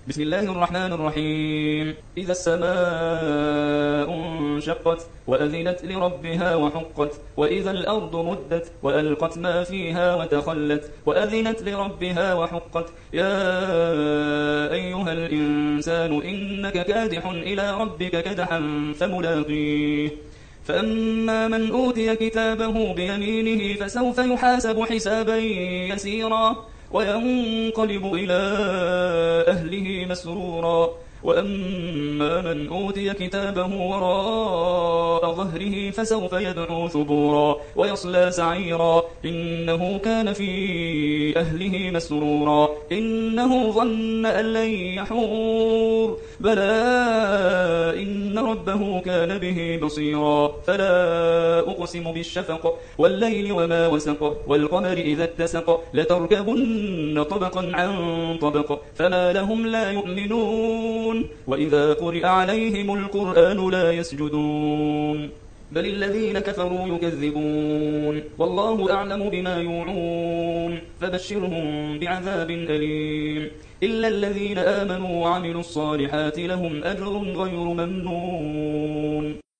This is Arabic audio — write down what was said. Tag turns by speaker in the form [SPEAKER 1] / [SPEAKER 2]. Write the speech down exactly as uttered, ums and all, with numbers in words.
[SPEAKER 1] بسم الله الرحمن الرحيم إذا السماء انشقت وأذنت لربها وحقت وإذا الأرض مدت وألقت ما فيها وتخلت وأذنت لربها وحقت يا أيها الإنسان إنك كادح إلى ربك كدحا فملاقيه فأما من أوتي كتابه بيمينه فسوف يحاسب حسابا يسيرا وينقلب إلى أهله مسرورا وأما من أوتي كتابه وراء ظهره فسوف يدعو ثبورا ويصلى سعيرا إنه كان في أهله مسرورا إنه ظن أن لن يحور بلى إن ربه كان به بصيرا فلا أقسم بالشفق والليل وما وسق والقمر إذا اتسق لتركبن طبقا عن طبق فما لهم لا يؤمنون وإذا قرئ عليهم القرآن لا يسجدون بل الذين كفروا يكذبون والله أعلم بما يوعون فبشرهم بعذاب أليم إلا الذين آمنوا وعملوا الصالحات لهم أجر غير ممنون